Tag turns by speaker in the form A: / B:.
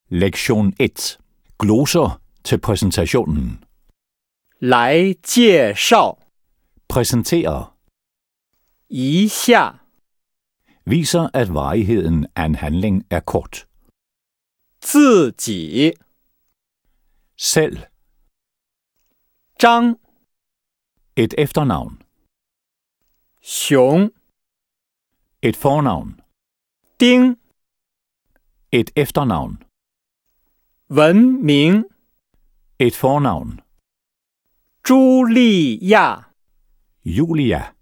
A: Lektion 1. Gloser til præsentationen.
B: 来介绍
A: Præsentere.
B: 一下
A: Viser, at varigheden af en handling er kort.
B: 自己
A: Selv.
B: 张
A: Et efternavn.
B: 熊
A: Et fornavn.
B: 丁
A: Et efternavn.
B: 文明
A: Et fornavn.
B: 茱莉亚
A: Julia.